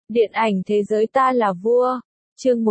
Điện ảnh thế giới ta là vua. Chương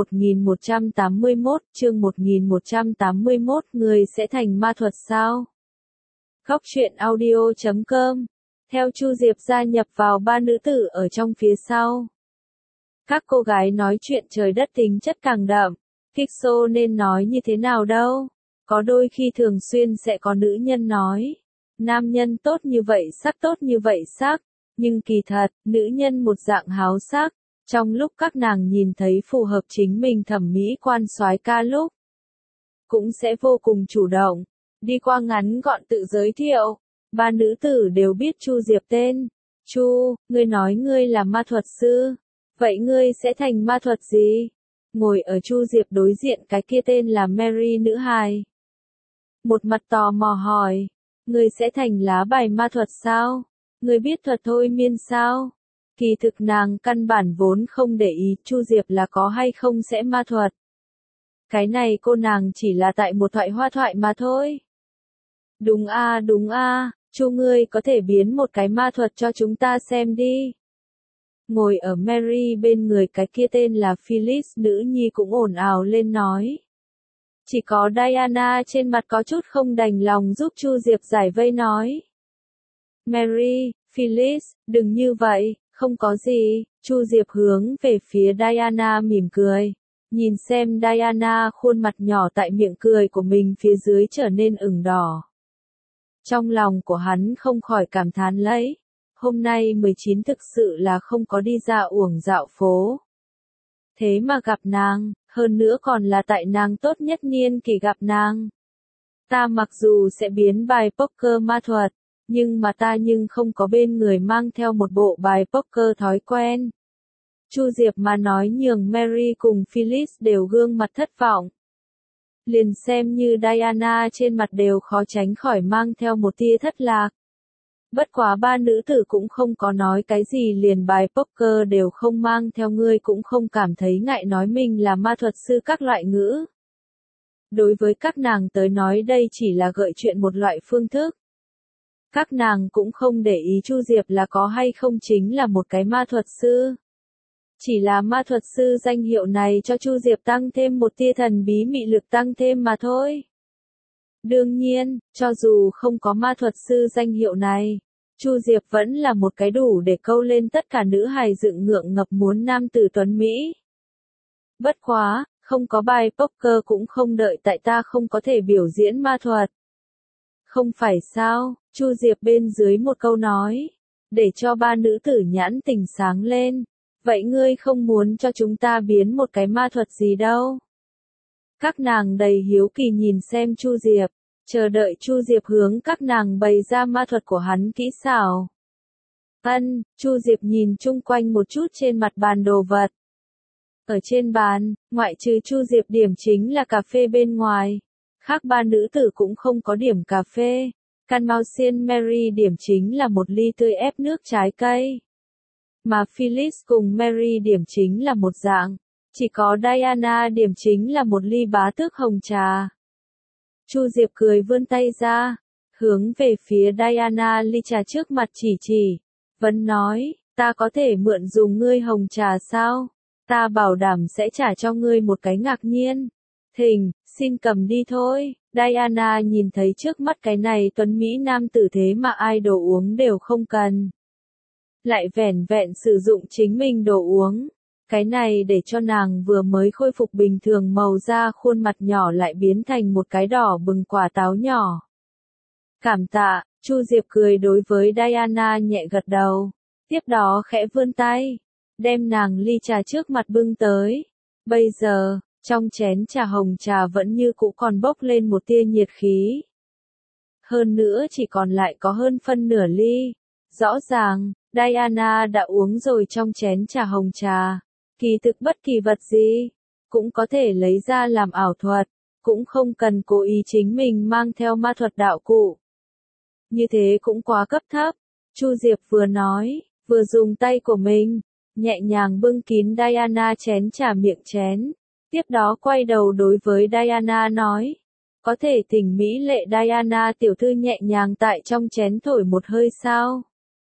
1181, người sẽ thành ma thuật sao? Góc truyện audio.com. Theo Chu Diệp gia nhập vào ba nữ tử ở trong phía sau. Các cô gái nói chuyện trời đất tính chất càng đậm. Pixel nên nói như thế nào đâu? Có đôi khi thường xuyên sẽ có nữ nhân nói. Nam nhân tốt như vậy sắc. Nhưng kỳ thật, nữ nhân một dạng háo sắc. Trong lúc các nàng nhìn thấy phù hợp chính mình thẩm mỹ quan soái ca lúc, cũng sẽ vô cùng chủ động, đi qua ngắn gọn tự giới thiệu. Ba nữ tử đều biết Chu Diệp tên. Chu, ngươi nói ngươi là ma thuật sư. Vậy ngươi sẽ thành ma thuật gì? Ngồi ở Chu Diệp đối diện cái kia tên là Mary nữ hài. Một mặt tò mò hỏi, ngươi sẽ thành lá bài ma thuật sao? Ngươi biết thuật thôi miên sao? Kỳ thực nàng căn bản vốn không để ý Chu Diệp là có hay không sẽ ma thuật. Cái này cô nàng chỉ là tại một hoa thoại mà thôi. Đúng a, Chu ngươi có thể biến một cái ma thuật cho chúng ta xem đi. Ngồi ở Mary bên người cái kia tên là Phyllis nữ nhi cũng ồn ào lên nói. Chỉ có Diana trên mặt có chút không đành lòng giúp Chu Diệp giải vây nói. Mary, Phyllis, đừng như vậy, không có gì. Chu Diệp hướng về phía Diana mỉm cười. Nhìn xem Diana khuôn mặt nhỏ tại miệng cười của mình phía dưới trở nên ửng đỏ. Trong lòng của hắn không khỏi cảm thán lấy. Hôm nay 19 thực sự là không có đi ra uổng dạo phố. Thế mà gặp nàng, hơn nữa còn là tại nàng tốt nhất niên kỷ gặp nàng. Ta mặc dù sẽ biến bài poker ma thuật, nhưng mà ta không có bên người mang theo một bộ bài poker thói quen. Chu Diệp mà nói nhường Mary cùng Phyllis đều gương mặt thất vọng. Liền xem như Diana trên mặt đều khó tránh khỏi mang theo một tia thất lạc. Bất quá ba nữ tử cũng không có nói cái gì liền bài poker đều không mang theo ngươi cũng không cảm thấy ngại nói mình là ma thuật sư các loại ngữ. Đối với các nàng tới nói đây chỉ là gợi chuyện một loại phương thức. Các nàng cũng không để ý Chu Diệp là có hay không chính là một cái ma thuật sư. Chỉ là ma thuật sư danh hiệu này cho Chu Diệp tăng thêm một tia thần bí mị lực tăng thêm mà thôi. Đương nhiên, cho dù không có ma thuật sư danh hiệu này, Chu Diệp vẫn là một cái đủ để câu lên tất cả nữ hài dựng ngượng ngập muốn nam tử tuấn Mỹ. Bất quá, không có bài poker cũng không đợi tại ta không có thể biểu diễn ma thuật. Không phải sao, Chu Diệp bên dưới một câu nói, để cho ba nữ tử nhãn tình sáng lên. Vậy ngươi không muốn cho chúng ta biến một cái ma thuật gì đâu? Các nàng đầy hiếu kỳ nhìn xem Chu Diệp, chờ đợi Chu Diệp hướng các nàng bày ra ma thuật của hắn kỹ xảo. Chu Diệp nhìn chung quanh một chút trên mặt bàn đồ vật. Ở trên bàn, ngoại trừ Chu Diệp điểm chính là cà phê bên ngoài. Khác ba nữ tử cũng không có điểm cà phê. Canmousian Mary điểm chính là một ly tươi ép nước trái cây. Mà Phyllis cùng Mary điểm chính là một dạng. Chỉ có Diana điểm chính là một ly bá tước hồng trà. Chu Diệp cười vươn tay ra, hướng về phía Diana ly trà trước mặt chỉ. Vẫn nói, ta có thể mượn dùng ngươi hồng trà sao? Ta bảo đảm sẽ trả cho ngươi một cái ngạc nhiên. Thỉnh, xin cầm đi thôi. Diana nhìn thấy trước mắt cái này tuấn Mỹ nam tử thế mà ai đồ uống đều không cần. Lại vẻn vẹn sử dụng chính mình đồ uống. Cái này để cho nàng vừa mới khôi phục bình thường màu da khuôn mặt nhỏ lại biến thành một cái đỏ bừng quả táo nhỏ. Cảm tạ, Chu Diệp cười đối với Diana nhẹ gật đầu. Tiếp đó khẽ vươn tay, đem nàng ly trà trước mặt bưng tới. Bây giờ, trong chén trà hồng trà vẫn như cũ còn bốc lên một tia nhiệt khí. Hơn nữa chỉ còn lại có hơn phân nửa ly. Rõ ràng, Diana đã uống rồi trong chén trà hồng trà. Kỳ thực bất kỳ vật gì, cũng có thể lấy ra làm ảo thuật, cũng không cần cố ý chính mình mang theo ma thuật đạo cụ. Như thế cũng quá cấp thấp. Chu Diệp vừa nói, vừa dùng tay của mình, nhẹ nhàng bưng kín Diana chén trà miệng chén. Tiếp đó quay đầu đối với Diana nói, có thể thỉnh mỹ lệ Diana tiểu thư nhẹ nhàng tại trong chén thổi một hơi sao?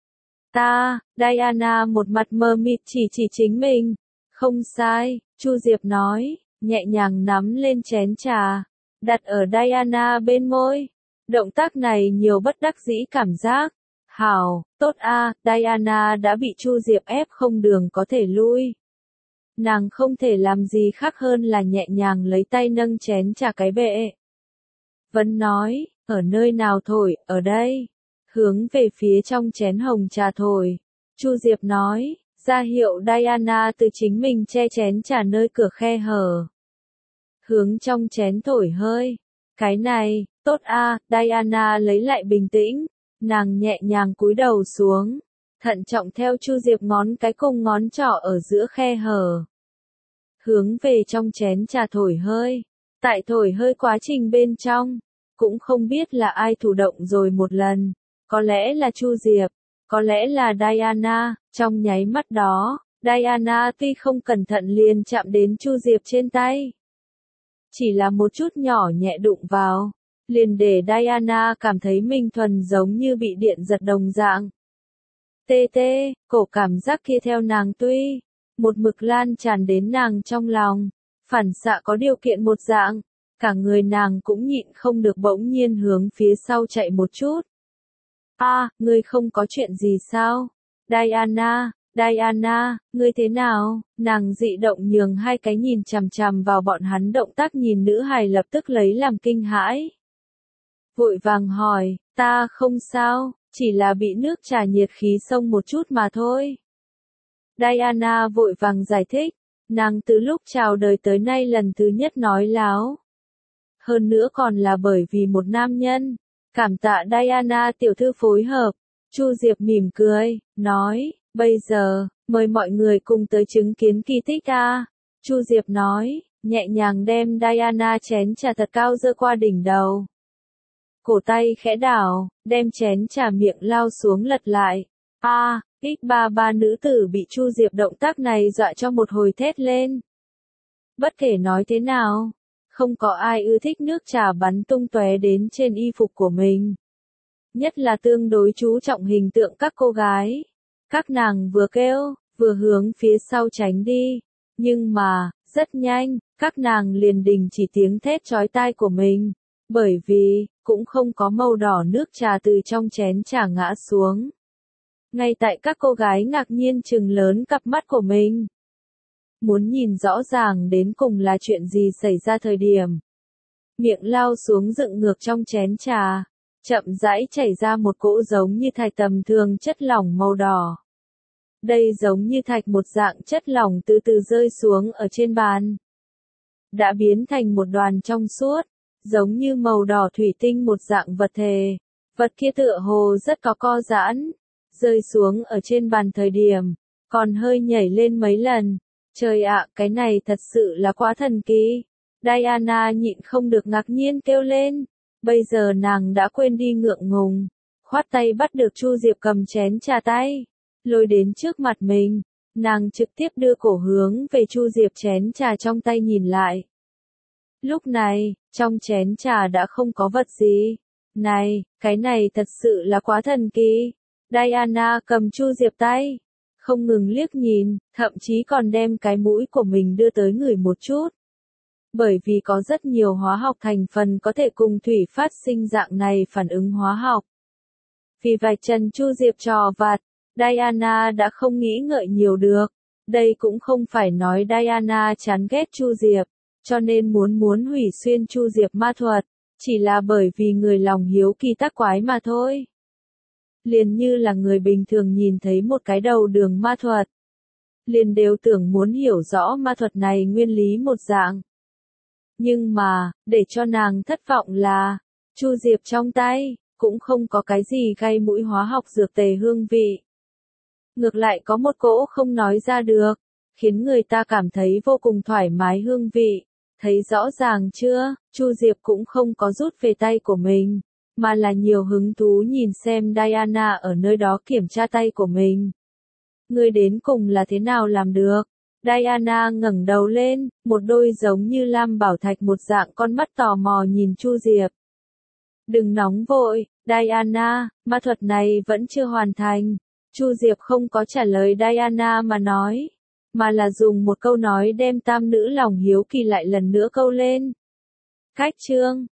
Diana một mặt mờ mịt chỉ chính mình. Không sai, Chu Diệp nói, nhẹ nhàng nắm lên chén trà, đặt ở Diana bên môi. Động tác này nhiều bất đắc dĩ cảm giác. Hảo, tốt a, Diana đã bị Chu Diệp ép không đường có thể lui. Nàng không thể làm gì khác hơn là nhẹ nhàng lấy tay nâng chén trà cái bệ. Vẫn nói, ở nơi nào thổi, ở đây. Hướng về phía trong chén hồng trà thổi. Chu Diệp nói, ra hiệu Diana từ chính mình che chén trà nơi cửa khe hở. Hướng trong chén thổi hơi. Cái này, tốt a, Diana lấy lại bình tĩnh. Nàng nhẹ nhàng cúi đầu xuống. Thận trọng theo Chu Diệp ngón cái cùng ngón trỏ ở giữa khe hở. Hướng về trong chén trà thổi hơi. Tại thổi hơi quá trình bên trong. Cũng không biết là ai chủ động rồi một lần. Có lẽ là Chu Diệp. Có lẽ là Diana. Trong nháy mắt đó, Diana tuy không cẩn thận liền chạm đến Chu Diệp trên tay. Chỉ là một chút nhỏ nhẹ đụng vào. Liền để Diana cảm thấy mình thuần giống như bị điện giật đồng dạng. Tê tê, cổ cảm giác kia theo nàng tuy một mực lan tràn đến nàng trong lòng, phản xạ có điều kiện một dạng, cả người nàng cũng nhịn không được bỗng nhiên hướng phía sau chạy một chút. Ngươi không có chuyện gì sao? Diana, ngươi thế nào? Nàng dị động nhường hai cái nhìn chằm chằm vào bọn hắn động tác nhìn nữ hài lập tức lấy làm kinh hãi. Vội vàng hỏi, ta không sao, chỉ là bị nước trà nhiệt khí xông một chút mà thôi. Diana vội vàng giải thích, nàng từ lúc chào đời tới nay lần thứ nhất nói láo. Hơn nữa còn là bởi vì một nam nhân. Cảm tạ Diana tiểu thư phối hợp. Chu Diệp mỉm cười, nói, bây giờ, mời mọi người cùng tới chứng kiến kỳ tích a. Chu Diệp nói, nhẹ nhàng đem Diana chén trà thật cao giơ qua đỉnh đầu. Cổ tay khẽ đảo, đem chén trà miệng lao xuống lật lại. X33 nữ tử bị Chu Diệp động tác này dọa cho một hồi thét lên. Bất kể nói thế nào, không có ai ưa thích nước trà bắn tung tóe đến trên y phục của mình. Nhất là tương đối chú trọng hình tượng các cô gái. Các nàng vừa kêu, vừa hướng phía sau tránh đi. Nhưng mà, rất nhanh, các nàng liền đình chỉ tiếng thét chói tai của mình. Bởi vì, cũng không có màu đỏ nước trà từ trong chén trà ngã xuống. Ngay tại các cô gái ngạc nhiên trừng lớn cặp mắt của mình. Muốn nhìn rõ ràng đến cùng là chuyện gì xảy ra thời điểm. Miệng lao xuống dựng ngược trong chén trà, chậm rãi chảy ra một cỗ giống như thạch tầm thường chất lỏng màu đỏ. Đây giống như thạch một dạng chất lỏng từ từ rơi xuống ở trên bàn. Đã biến thành một đoàn trong suốt, giống như màu đỏ thủy tinh một dạng vật thể. Vật kia tựa hồ rất có co giãn, rơi xuống ở trên bàn thời điểm, còn hơi nhảy lên mấy lần. Trời ạ, cái này thật sự là quá thần kỳ. Diana nhịn không được ngạc nhiên kêu lên. Bây giờ nàng đã quên đi ngượng ngùng. Khoát tay bắt được Chu Diệp cầm chén trà tay. Lôi đến trước mặt mình. Nàng trực tiếp đưa cổ hướng về Chu Diệp chén trà trong tay nhìn lại. Lúc này, trong chén trà đã không có vật gì. Này, cái này thật sự là quá thần kỳ. Diana cầm Chu Diệp tay. Không ngừng liếc nhìn, thậm chí còn đem cái mũi của mình đưa tới ngửi một chút. Bởi vì có rất nhiều hóa học thành phần có thể cùng thủy phát sinh dạng này phản ứng hóa học. Vì vạch trần Chu Diệp trò vặt, Diana đã không nghĩ ngợi nhiều được. Đây cũng không phải nói Diana chán ghét Chu Diệp, cho nên muốn hủy xuyên Chu Diệp ma thuật, chỉ là bởi vì người lòng hiếu kỳ tác quái mà thôi. Liền như là người bình thường nhìn thấy một cái đầu đường ma thuật. Liền đều tưởng muốn hiểu rõ ma thuật này nguyên lý một dạng. Nhưng mà, để cho nàng thất vọng là, Chu Diệp trong tay, cũng không có cái gì gây mũi hóa học dược tề hương vị. Ngược lại có một cỗ không nói ra được, khiến người ta cảm thấy vô cùng thoải mái hương vị. Thấy rõ ràng chưa, Chu Diệp cũng không có rút về tay của mình, mà là nhiều hứng thú nhìn xem Diana ở nơi đó kiểm tra tay của mình. Ngươi đến cùng là thế nào làm được? Diana ngẩng đầu lên, một đôi giống như lam bảo thạch một dạng con mắt tò mò nhìn Chu Diệp. Đừng nóng vội, Diana, ma thuật này vẫn chưa hoàn thành. Chu Diệp không có trả lời Diana mà nói, mà là dùng một câu nói đem tam nữ lòng hiếu kỳ lại lần nữa câu lên. Khách trương,